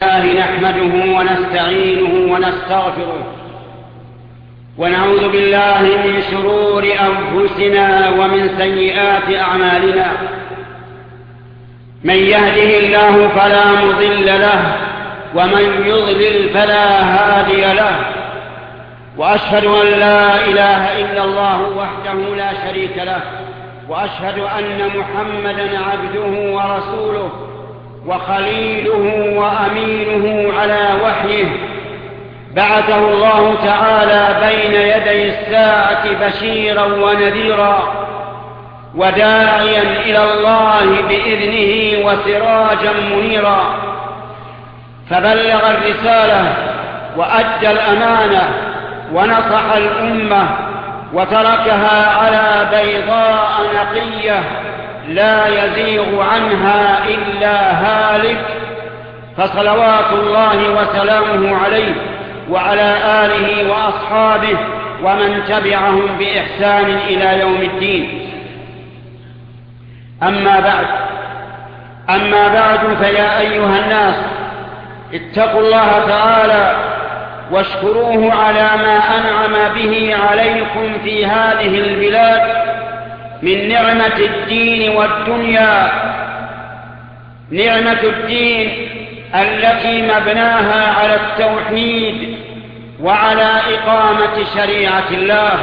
نحمده ونستعينه ونستغفره ونعوذ بالله من شرور أنفسنا ومن سيئات أعمالنا. من يهده الله فلا مضل له ومن يضلل فلا هادي له، وأشهد أن لا إله إلا الله وحده لا شريك له، وأشهد أن محمدًا عبده ورسوله وخليله وأمينه على وحيه، بعثه الله تعالى بين يدي الساعة بشيرا ونذيرا وداعيا إلى الله بإذنه وسراجا منيرا، فبلغ الرسالة وأدى الأمانة ونصح الأمة وتركها على بيضاء نقية لا يزيغ عنها إلا هالك، فصلوات الله وسلامه عليه وعلى آله وأصحابه ومن تبعهم بإحسان إلى يوم الدين. أما بعد فيا أيها الناس، اتقوا الله تعالى واشكروه على ما أنعم به عليكم في هذه البلاد من نعمة الدين والدنيا. نعمة الدين التي مبناها على التوحيد وعلى إقامة شريعة الله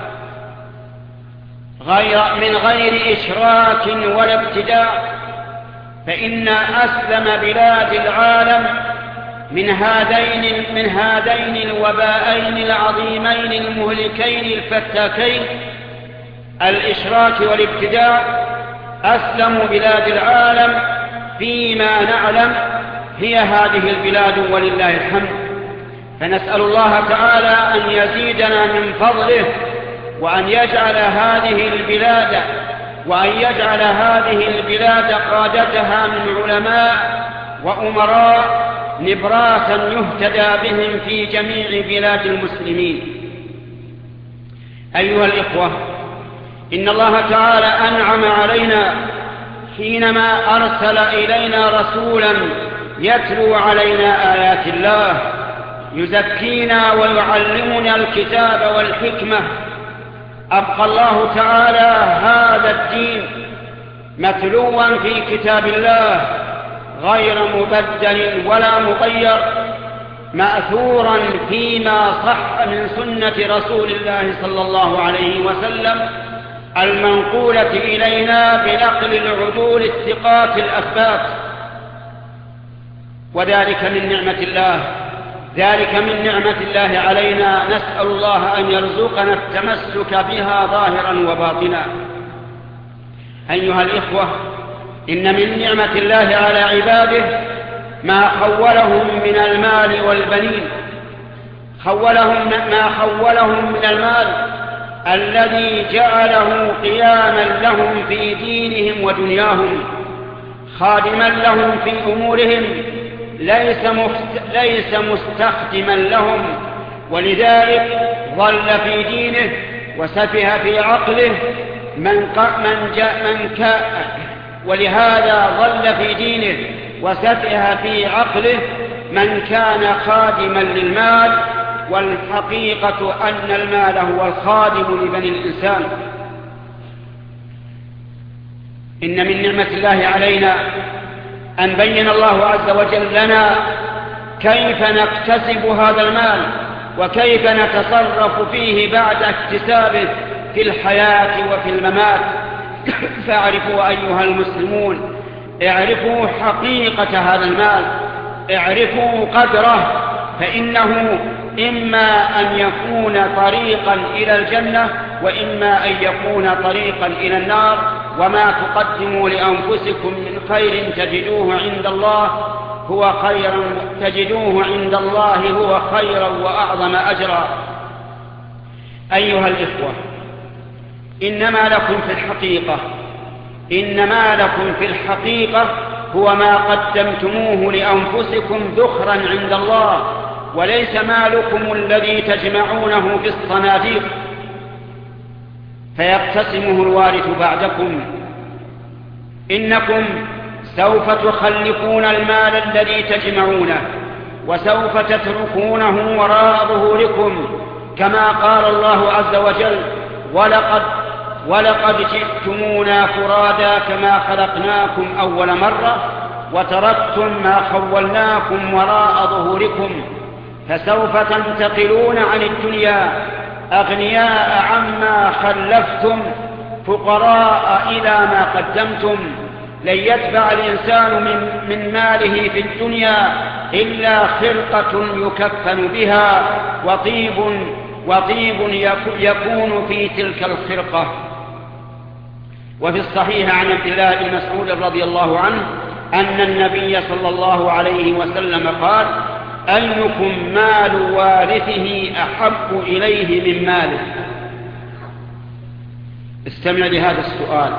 من غير إشراك ولا ابتداع، فإن أسلم بلاد العالم من هذين الوباءين العظيمين المهلكين الفتاكين، الإشراك والابتداع. أسلم بلاد العالم فيما نعلم هي هذه البلاد ولله الحمد، فنسأل الله تعالى أن يزيدنا من فضله وأن يجعل هذه البلاد قادتها من علماء وأمراء نبراسا يهتدى بهم في جميع بلاد المسلمين. أيها الإخوة، إن الله تعالى أنعم علينا حينما أرسل إلينا رسولا يتلو علينا آيات الله، يزكينا ويعلمنا الكتاب والحكمة. أبقى الله تعالى هذا الدين متلوا في كتاب الله غير مبدل ولا مغير، مأثورا فيما صح من سنة رسول الله صلى الله عليه وسلم المنقولة إلينا بنقل العدول الثقات الأثبات. وذلك من نعمة الله، ذلك من نعمة الله علينا، نسأل الله أن يرزقنا التمسك بها ظاهرا وباطنا. أيها الإخوة، إن من نعمة الله على عباده ما خولهم من المال والبنين، ما خولهم من المال الذي جعله قياما لهم في دينهم ودنياهم، خادما لهم في أمورهم، ليس مستخدما لهم، ولذلك ضل في دينه وسفه في عقله ولهذا ضل في دينه وسفه في عقله من كان خادما للمال، والحقيقة أن المال هو الخادم لبني الإنسان. إن من نعمة الله علينا أن بين الله عز وجل لنا كيف نكتسب هذا المال وكيف نتصرف فيه بعد اكتسابه في الحياة وفي الممات. فاعرفوا أيها المسلمون، اعرفوا حقيقة هذا المال، اعرفوا قدره، فإنه إما أن يكون طريقا إلى الجنة وإما أن يكون طريقا إلى النار. وما تقدموا لأنفسكم من خير تجدوه عند الله هو خيرا وأعظم أجرا. أيها الإخوة، إنما لكم في الحقيقة هو ما قدمتموه لأنفسكم ذخرا عند الله، وليس مالكم الذي تجمعونه في الصناديق فيقتسمه الوارث بعدكم. إنكم سوف تخلفون المال الذي تجمعونه وسوف تتركونه وراء ظهوركم، كما قال الله عز وجل: ولقد جئتمونا فرادا كما خلقناكم أول مرة وتركتم ما خولناكم وراء ظهوركم. فسوف تنتقلون عن الدنيا أغنياء عما خلفتم، فقراء إلى ما قدمتم. لن يتبع الإنسان من ماله في الدنيا إلا خرقة يكفن بها وطيب يكون في تلك الخرقة. وفي الصحيح عن عبد الله بن مسعود رضي الله عنه أن النبي صلى الله عليه وسلم قال: أيكم مال وارثه أحب إليه من ماله؟ استمع لهذا السؤال: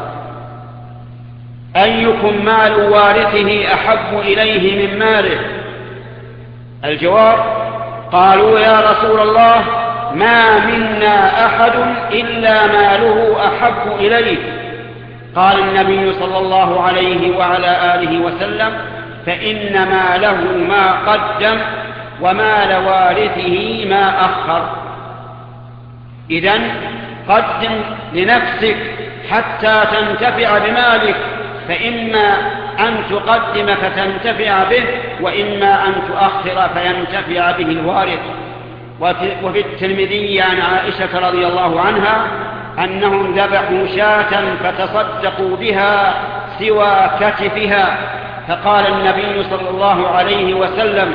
أيكم مال وارثه أحب إليه من ماله؟ الجواب: قالوا يا رسول الله ما منا أحد إلا ماله أحب إليه. قال النبي صلى الله عليه وعلى آله وسلم: فإن ماله ما قدم ومال وارثه ما أخر. إذن قدم لنفسك حتى تنتفع بمالك، فإما أن تقدم فتنتفع به، وإما أن تؤخر فينتفع به الوارث. وفي الترمذي عن عائشة رضي الله عنها أنهم ذبحوا شاة فتصدقوا بها سوى كتفها، فقال النبي صلى الله عليه وسلم: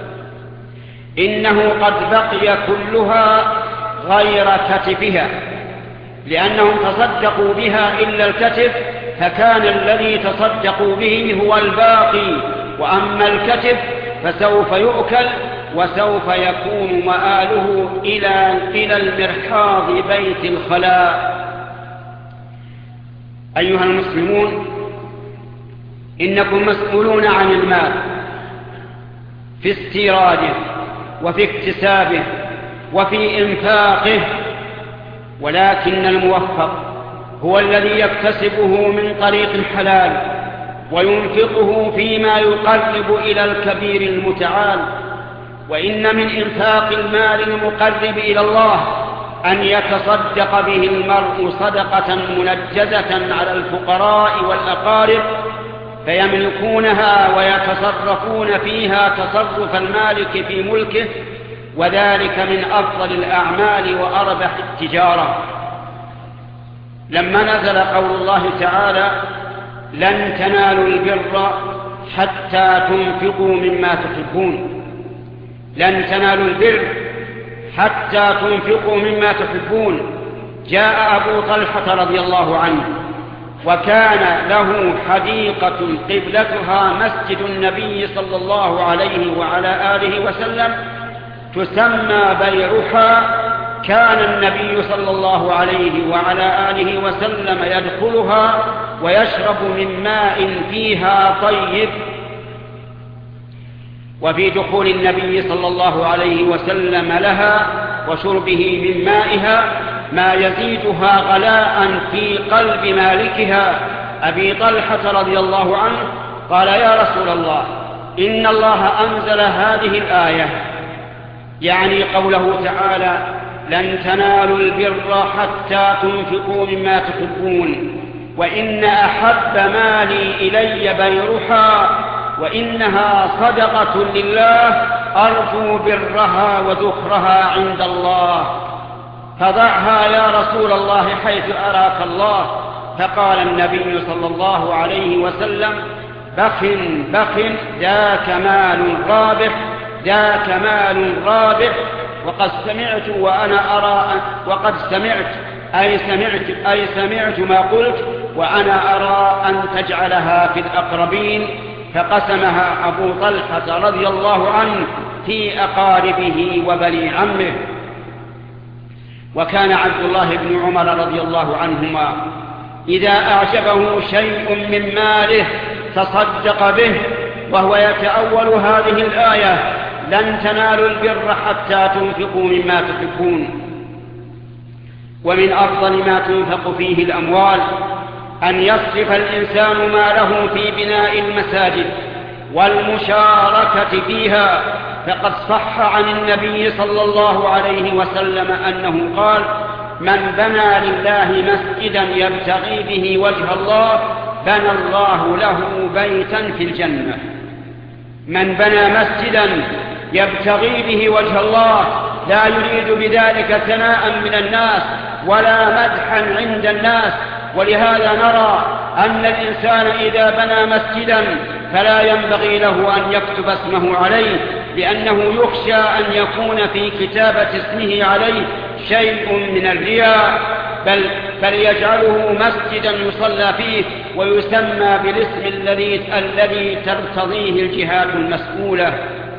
إنه قد بقي كلها غير كتفها، لأنهم تصدقوا بها إلا الكتف، فكان الذي تصدقوا به هو الباقي، وأما الكتف فسوف يؤكل وسوف يكون مآله إلى المرحاض بيت الخلاء. أيها المسلمون، إنكم مسؤولون عن المال في استيراده وفي اكتسابه وفي إنفاقه، ولكن الموفق هو الذي يكتسبه من طريق الحلال وينفقه فيما يقرب إلى الكبير المتعال. وإن من إنفاق المال المقرب إلى الله أن يتصدق به المرء صدقة منجزة على الفقراء والأقارب فيملكونها ويتصرفون فيها تصرف المالك في ملكه، وذلك من أفضل الأعمال وأربح التجارة. لما نزل قول الله تعالى: لن تنالوا البر حتى تنفقوا مما تحبون، لن تنالوا البر حتى تنفقوا مما تحبون، جاء أبو طلحة رضي الله عنه وكان له حديقة قبلتها مسجد النبي صلى الله عليه وعلى آله وسلم تسمى بيرحا. كان النبي صلى الله عليه وعلى آله وسلم يدخلها ويشرب من ماء فيها طيب. وفي دخول النبي صلى الله عليه وسلم لها وشربه من مائها ما يزيدها غلاء في قلب مالكها أبي طلحة رضي الله عنه. قال: يا رسول الله، إن الله أنزل هذه الآية، يعني قوله تعالى: لن تنالوا البر حتى تنفقوا مما تحبون، وإن أحب مالي إلي بيرحا، وإنها صدقة لله أرجو برها وذخرها عند الله، فضعها يا رسول الله حيث أراك الله. فقال النبي صلى الله عليه وسلم: بخ بخ، ذاك مال رابح، ذاك مال رابح. وقد سمعت وأنا أرى، وقد سمعت أي سمعت ما قلت، وأنا أرى أن تجعلها في الأقربين. فقسمها أبو طلحة رضي الله عنه في أقاربه وبني عمه. وكان عبد الله بن عمر رضي الله عنهما إذا أعجبه شيء من ماله تصدق به، وهو يتأول هذه الآية: لن تنالوا البر حتى تنفقوا مما تحبون. ومن أفضل ما تنفق فيه الأموال أن يصرف الإنسان ماله في بناء المساجد والمشاركة فيها، فقد صح عن النبي صلى الله عليه وسلم أنه قال: من بنى لله مسجدا يبتغي به وجه الله بنى الله له بيتا في الجنة. من بنى مسجدا يبتغي به وجه الله لا يريد بذلك ثناء من الناس ولا مدحا عند الناس. ولهذا نرى أن الإنسان إذا بنى مسجدا فلا ينبغي له أن يكتب اسمه عليه، لأنه يخشى أن يكون في كتابة اسمه عليه شيء من الرياء، بل يجعله مسجدا يصلى فيه ويسمى بالاسم الذي ترتضيه الجهات المسؤولة.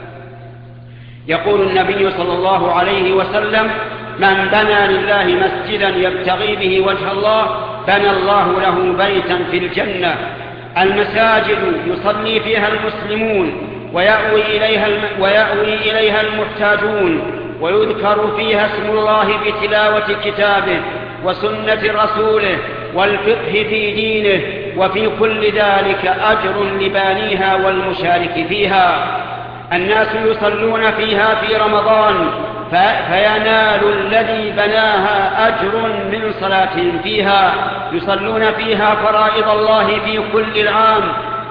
يقول النبي صلى الله عليه وسلم: من بنى لله مسجدا يبتغي به وجه الله بنى الله له بيتا في الجنة. المساجد يصلي فيها المسلمون ويأوي إليها المحتاجون، ويذكر فيها اسم الله بتلاوة كتابه وسنة رسوله والفقه في دينه، وفي كل ذلك أجر لبانيها والمشارك فيها. الناس يصلون فيها في رمضان فينال الذي بناها أجر من صلاتهم فيها. يصلون فيها فرائض الله في كل العام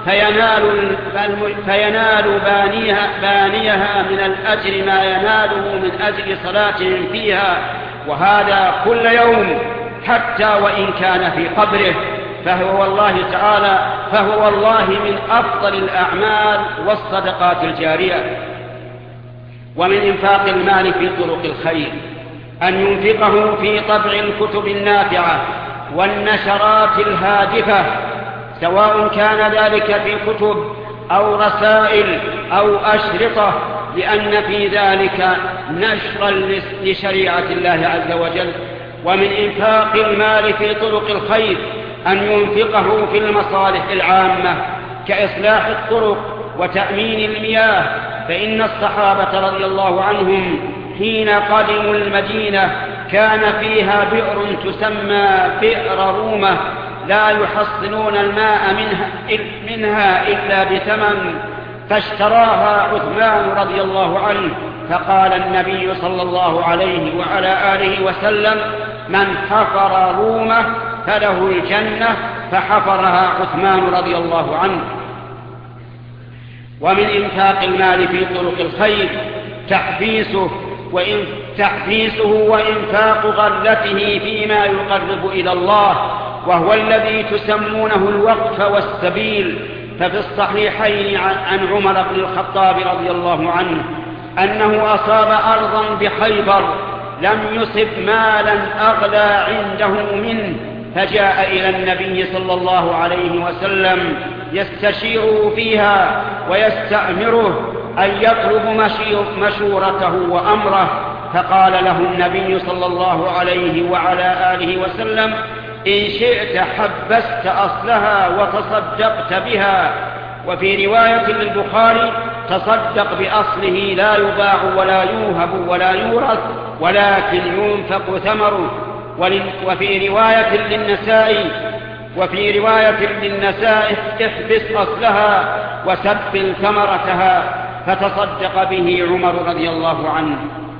فينال بانيها من الأجر ما يناله من أجل صلاتهم فيها، وهذا كل يوم حتى وإن كان في قبره. فهو والله من أفضل الأعمال والصدقات الجارية. ومن إنفاق المال في طرق الخير أن ينفقه في طبع الكتب النافعة والنشرات الهادفة، سواء كان ذلك في كتب أو رسائل أو أشرطة، لأن في ذلك نشرا لشريعة الله عز وجل. ومن إنفاق المال في طرق الخير أن ينفقه في المصالح العامة كإصلاح الطرق وتأمين المياه، فإن الصحابة رضي الله عنهم حين قدموا المدينة كان فيها بئر تسمى بئر رومة لا يحصلون الماء منها إلا بثمن، فاشتراها عثمان رضي الله عنه. فقال النبي صلى الله عليه وعلى آله وسلم: من حفر رومة فله الجنة، فحفرها عثمان رضي الله عنه. ومن إنفاق المال في طرق الخير تحفيسه وإنفاق غلته فيما يقرب إلى الله، وهو الذي تسمونه الوقف والسبيل. ففي الصحيحين عن عمر بن الخطاب رضي الله عنه أنه أصاب أرضا بخيبر لم يصب مالا أغلى عنده منه، فجاء إلى النبي صلى الله عليه وسلم يستشيره فيها ويستأمره أن يطلب مشورته وأمره. فقال له النبي صلى الله عليه وعلى آله وسلم: إن شئت حبست أصلها وتصدقت بها. وفي رواية للبخاري: تصدق بأصله لا يباع ولا يوهب ولا يورث ولكن ينفق ثمره. وفي رواية للنساء: احبس أصلها وسبل ثمرتها. فتصدق به عمر رضي الله عنه.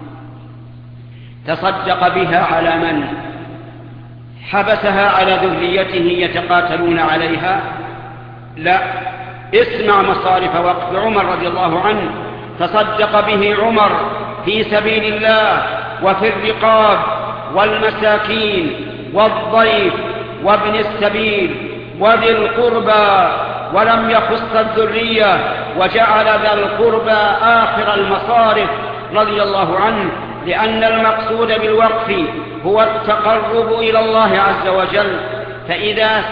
تصدق بها على من؟ حبسها على ذريته يتقاتلون عليها؟ لا، اسمع مصارف وقف عمر رضي الله عنه. تصدق به عمر في سبيل الله وفي الرقاب والمساكين والضيف وابن السبيل وذي القربى، ولم يخص الذرية، وجعل ذا القربى آخر المصارف رضي الله عنه، لأن المقصود بالوقف هو التقرب إلى الله عز وجل. فإذا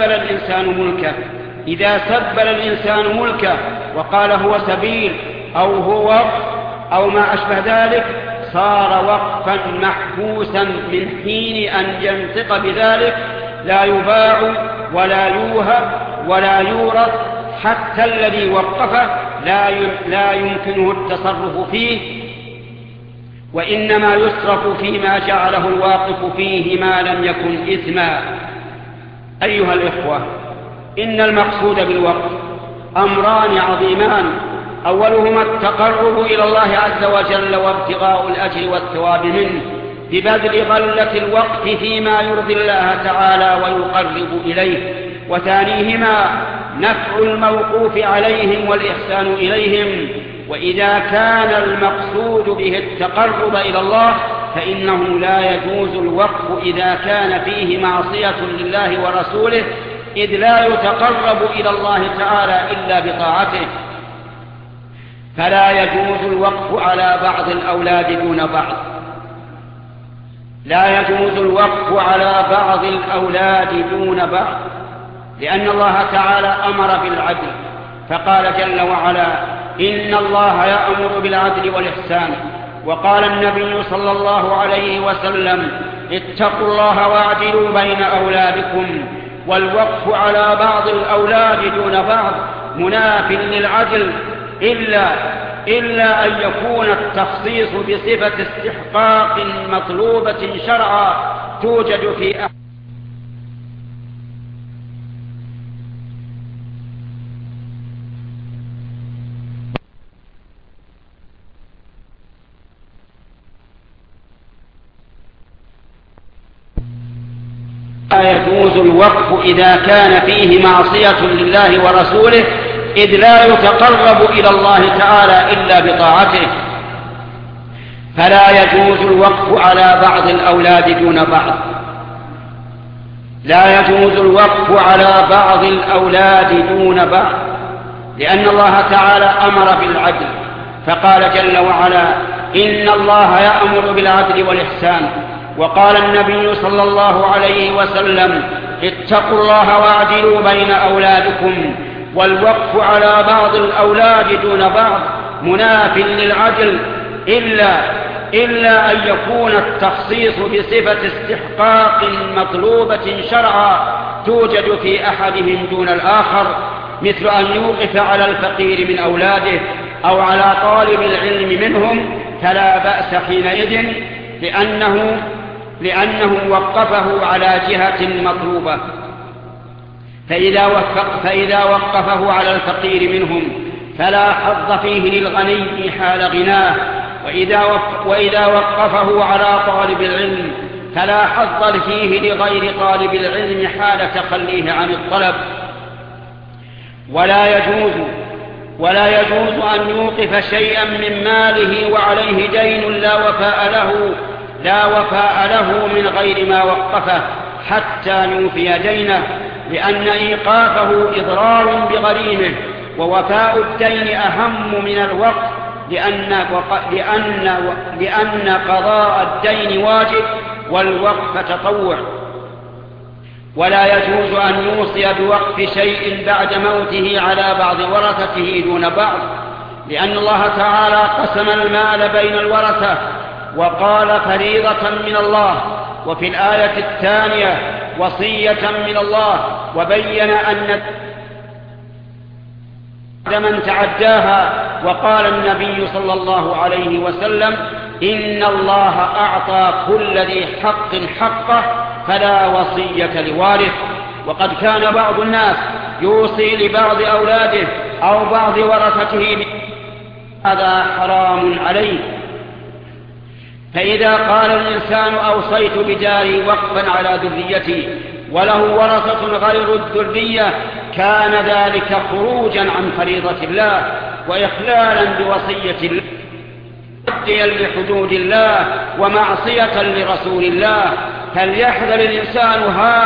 سبل الإنسان ملكه وقال هو سبيل أو هو وقف أو ما أشبه ذلك صار وقفا محبوسا من حين أن ينطق بذلك، لا يباع ولا يوهب ولا يورث، حتى الذي وقفه لا يمكنه التصرف فيه، وإنما يصرف فيما جعله الواقف فيه ما لم يكن إثما. أيها الإخوة، إن المقصود بالوقف أمران عظيمان، أولهما التقرب إلى الله عز وجل وابتغاء الأجر والثواب منه ببذل غلة الوقت فيما يرضي الله تعالى ويقرب إليه، وثانيهما نفع الموقوف عليهم والإحسان إليهم. وإذا كان المقصود به التقرب إلى الله فإنه لا يجوز الوقف إذا كان فيه معصية لله ورسوله، إذ لا يتقرب إلى الله تعالى إلا بطاعته. فلا يجوز الوقف على بعض الأولاد دون بعض، لا يجوز الوقف على بعض الأولاد دون بعض، لأن الله تعالى أمر بالعدل، فقال جل وعلا: إن الله يأمر بالعدل والإحسان. وقال النبي صلى الله عليه وسلم: اتقوا الله واعدلوا بين أولادكم. والوقف على بعض الأولاد دون بعض مناف للعدل، إلا أن يكون التخصيص بصفة استحقاق مطلوبة شرعا توجد في لا يجوز الوقف إذا كان فيه معصية لله ورسوله، إذ لا يتقرب إلى الله تعالى إلا بطاعته. فلا يجوز الوقف على بعض الأولاد دون بعض، لا يجوز الوقف على بعض الأولاد دون بعض، لأن الله تعالى أمر بالعدل، فقال جل وعلا: إن الله يأمر بالعدل والإحسان. وقال النبي صلى الله عليه وسلم: اتقوا الله واعدلوا بين أولادكم. والوقف على بعض الأولاد دون بعض مناف للعدل، إلا أن يكون التخصيص بصفة استحقاق مطلوبة شرعا توجد في أحدهم دون الآخر، مثل أن يوقف على الفقير من أولاده أو على طالب العلم منهم، فلا بأس حينئذ، لأنه وقفه على جهة مطلوبة. فإذا وقفه على الفقير منهم فلا حظ فيه للغني حال غناه، وإذا وقفه على طالب العلم فلا حظ فيه لغير طالب العلم حال تخليه عن الطلب. ولا يجوز أن يوقف شيئا من ماله وعليه دين لا وفاء له من غير ما وقفه حتى يوفي دينه، لأن إيقافه إضرار بغريمه، ووفاء الدين أهم من الوقف، لأن قضاء الدين واجب والوقف تطوع. ولا يجوز أن يوصي بوقف شيء بعد موته على بعض ورثته دون بعض، لأن الله تعالى قسم المال بين الورثة وقال: فريضة من الله، وفي الآية الثانية: وصية من الله، وبين أن من تعداها، وقال النبي صلى الله عليه وسلم: إن الله أعطى كل ذي حق حقه فلا وصية لوارث. وقد كان بعض الناس يوصي لبعض أولاده أو بعض ورثته، هذا حرام عليه. فإذا قال الإنسان: أوصيت بداري وقفا على ذريتي، وله ورثة غير الذرية، كان ذلك خروجا عن فريضة الله وإخلالا بوصية الله، تعديا لحدود الله ومعصية لرسول الله. فليحذر الإنسان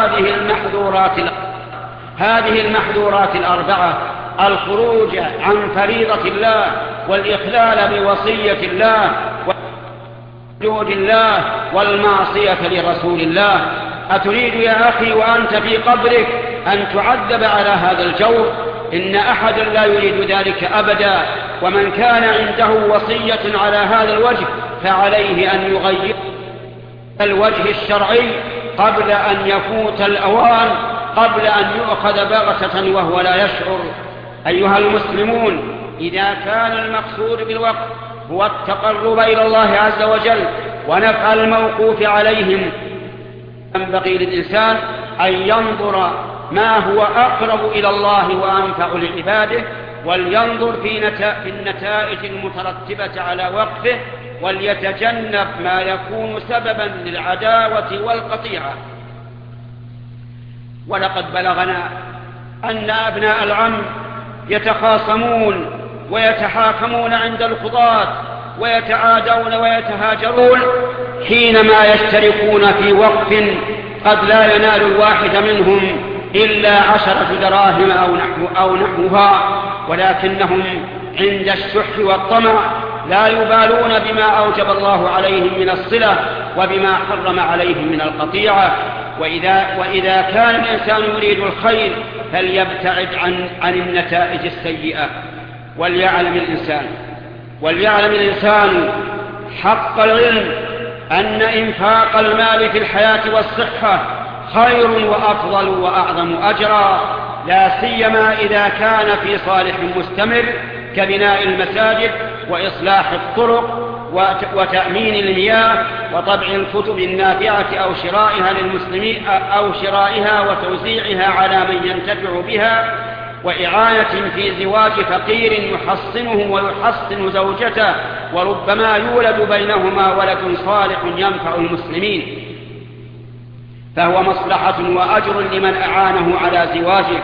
هذه المحذورات الأربعة: الخروج عن فريضة الله، والإخلال بوصية الله، وحدود الله، والمعصية لرسول الله. أتريد يا أخي وأنت في قبرك أن تعذب على هذا الجور؟ إن أحدا لا يريد ذلك أبدا. ومن كان عنده وصية على هذا الوجه فعليه أن يغير الوجه الشرعي قبل أن يفوت الأوان، قبل أن يؤخذ بغتة وهو لا يشعر. أيها المسلمون، إذا كان المقصود بالوقف هو التقرب إلى الله عز وجل ونفع الموقوف عليهم، ينبغي للإنسان أن ينظر ما هو أقرب إلى الله وأنفع لعباده، ولينظر في النتائج المترتبة على وقفه، وليتجنب ما يكون سببا للعداوة والقطيعة. ولقد بلغنا أن أبناء العم يتخاصمون ويتحاكمون عند القضاة، ويتعادون ويتهاجرون حينما يشتركون في وقف قد لا ينال الواحد منهم إلا 10 دراهم أو نحوها، ولكنهم عند الشح والطمع لا يبالون بما أوجب الله عليهم من الصلة وبما حرم عليهم من القطيعة. وإذا كان الإنسان يريد الخير فليبتعد عن النتائج السيئة. وليعلم الإنسان حق العلم أن إنفاق المال في الحياة والصحة خير وأفضل وأعظم أجرا، لا سيما إذا كان في صالح مستمر كبناء المساجد وإصلاح الطرق وتأمين المياه وطبع الكتب النافعة أو شرائها وتوزيعها على من ينتفع بها، وإعانة في زواج فقير يحصنه ويحصن زوجته، وربما يولد بينهما ولد صالح ينفع المسلمين، فهو مصلحة وأجر لمن أعانه على زواجه.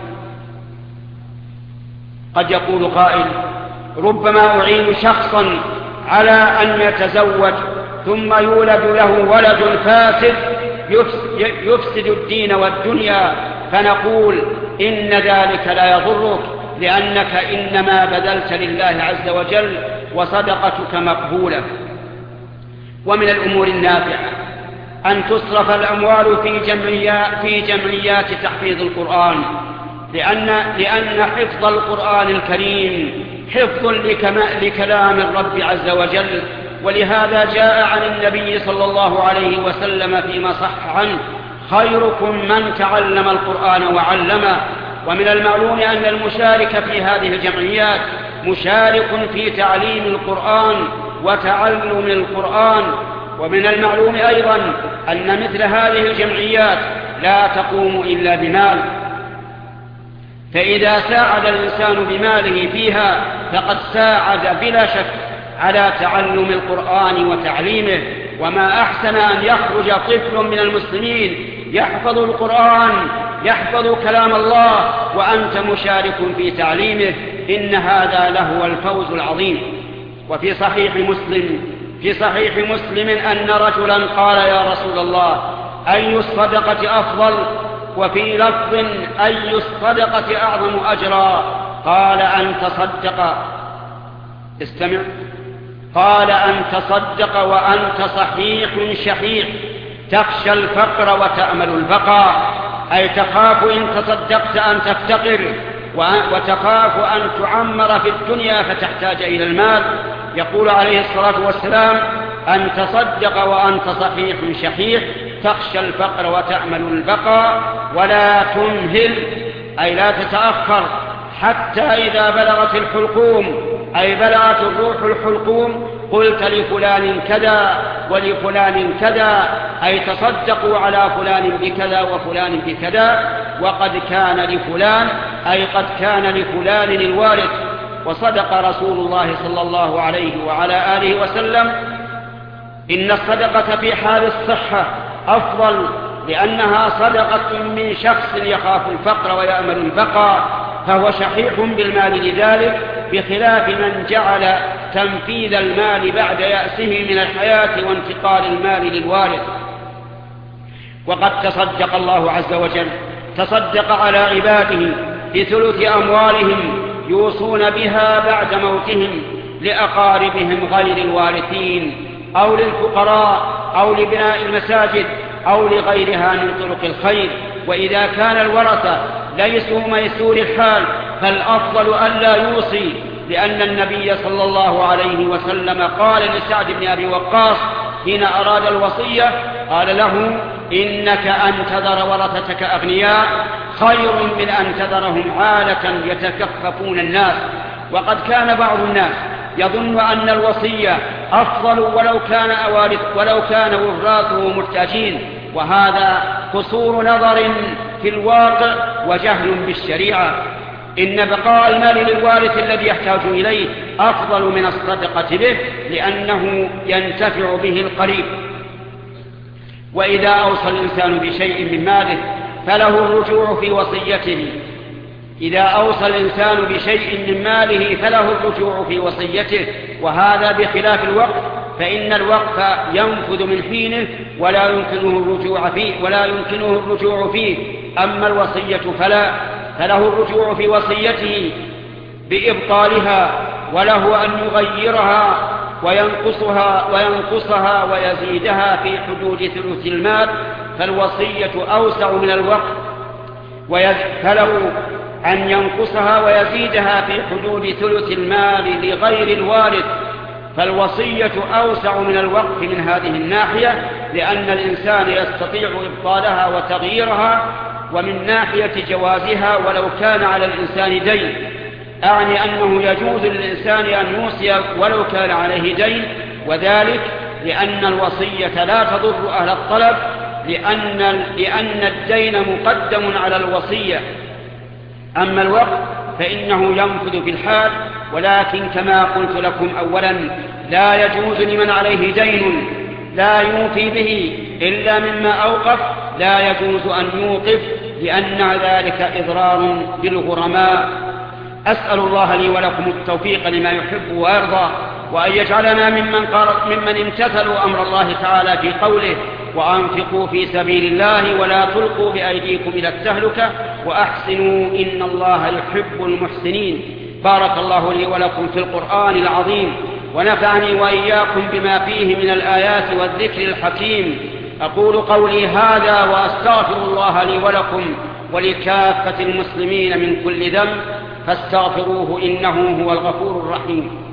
قد يقول قائل: ربما أعين شخصا على أن يتزوج ثم يولد له ولد فاسد يفسد الدين والدنيا، فنقول إن ذلك لا يضرك، لأنك إنما بذلت لله عز وجل وصدقتك مقبولة. ومن الأمور النافعة أن تصرف الأموال في جمعيات تحفيظ القرآن، لأن حفظ القرآن الكريم حفظ لكلام الرب عز وجل، ولهذا جاء عن النبي صلى الله عليه وسلم فيما صح عنه: خيركم من تعلم القرآن وعلمه. ومن المعلوم أن المشارك في هذه الجمعيات مشارك في تعليم القرآن وتعلم القرآن. ومن المعلوم أيضا أن مثل هذه الجمعيات لا تقوم إلا بمال، فإذا ساعد الإنسان بماله فيها فقد ساعد بلا شك على تعلم القرآن وتعليمه. وما أحسن أن يخرج طفل من المسلمين يحفظ القرآن، يحفظ كلام الله، وأنت مشارك في تعليمه، إن هذا لهو الفوز العظيم. وفي صحيح مسلم أن رجلا قال: يا رسول الله، أي الصدقة أفضل؟ وفي لفظ: أي الصدقة أعظم أجرا؟ قال: أن تصدق، استمع، قال: أن تصدق وأنت صحيح شحيح تخشى الفقر وتأمل البقاء، أي تخاف إن تصدقت أن تفتقر، وتخاف أن تعمر في الدنيا فتحتاج إلى المال. يقول عليه الصلاة والسلام: أن تصدق وأنت صحيح شحيح تخشى الفقر وتأمل البقاء، ولا تمهل، أي لا تتأخر، حتى إذا بلغت الحلقوم، أي بلغت الروح الحلقوم، قلت لفلان كذا ولفلان كذا، أي تصدقوا على فلان بكذا وفلان بكذا، وقد كان لفلان، أي قد كان لفلان الوارث. وصدق رسول الله صلى الله عليه وعلى آله وسلم: إن الصدقة في حال الصحة أفضل، لأنها صدقة من شخص يخاف الفقر ويأمل البقاء، فهو شحيح بالمال لذلك، بخلاف من جعل تنفيذ المال بعد يأسه من الحياة وانتقال المال للوارث. وقد تصدق الله عز وجل، تصدق على عباده بثلث أموالهم يوصون بها بعد موتهم لأقاربهم غير الوارثين، أو للفقراء، أو لبناء المساجد، أو لغيرها من طرق الخير. وإذا كان الورثة ليسوا ميسور الحال فالأفضل ألا يوصي، لأن النبي صلى الله عليه وسلم قال لسعد بن أبي وقاص حين أراد الوصية، قال له: إنك أن تذر ورثتك أغنياء خير من أن تذرهم عالة يتكففون الناس. وقد كان بعض الناس يظن أن الوصية أفضل ولو كان وراثه محتاجين، وهذا قصور نظر في الواقع وجهل بالشريعة. إن بقاء المال للوارث الذي يحتاج إليه أفضل من الصدقة به، لأنه ينتفع به القريب. وإذا أوصى الإنسان بشيء من ماله فله الرجوع في وصيته. إذا أوصى الإنسان بشيء من ماله فله الرجوع في وصيته، وهذا بخلاف الوقف، فإن الوقف ينفذ من حينه ولا يمكنه الرجوع فيه. أما الوصية فله الرجوع في وصيته بإبطالها، وله أن يغيرها وينقصها ويزيدها في حدود ثلث المال، فالوصية أوسع من الوقف. فله أن ينقصها ويزيدها في حدود ثلث المال لغير الوارث، فالوصية أوسع من الوقف من هذه الناحية، لأن الإنسان يستطيع إبطالها وتغييرها، ومن ناحية جوازها ولو كان على الإنسان دين، أعني أنه يجوز للإنسان أن يوصي ولو كان عليه دين، وذلك لأن الوصية لا تضر أهل الطلب، لأن الدين مقدم على الوصية. أما الوقف فإنه ينفذ في الحال، ولكن كما قلت لكم أولا لا يجوز لمن عليه دين لا يوفي به إلا مما أوقف، لا يجوز أن يوقف، لأن ذلك إضرار بالغرماء. أسأل الله لي ولكم التوفيق لما يحب ويرضى، وأن يجعلنا ممن امتثلوا أمر الله تعالى في قوله: وأنفقوا في سبيل الله ولا تلقوا بأيديكم إلى التهلكة وأحسنوا إن الله يحب المحسنين. بارك الله لي ولكم في القرآن العظيم، ونفعني وإياكم بما فيه من الآيات والذكر الحكيم. أقول قولي هذا وأستغفر الله لي ولكم ولكافة المسلمين من كل ذنب، فاستغفروه إنه هو الغفور الرحيم.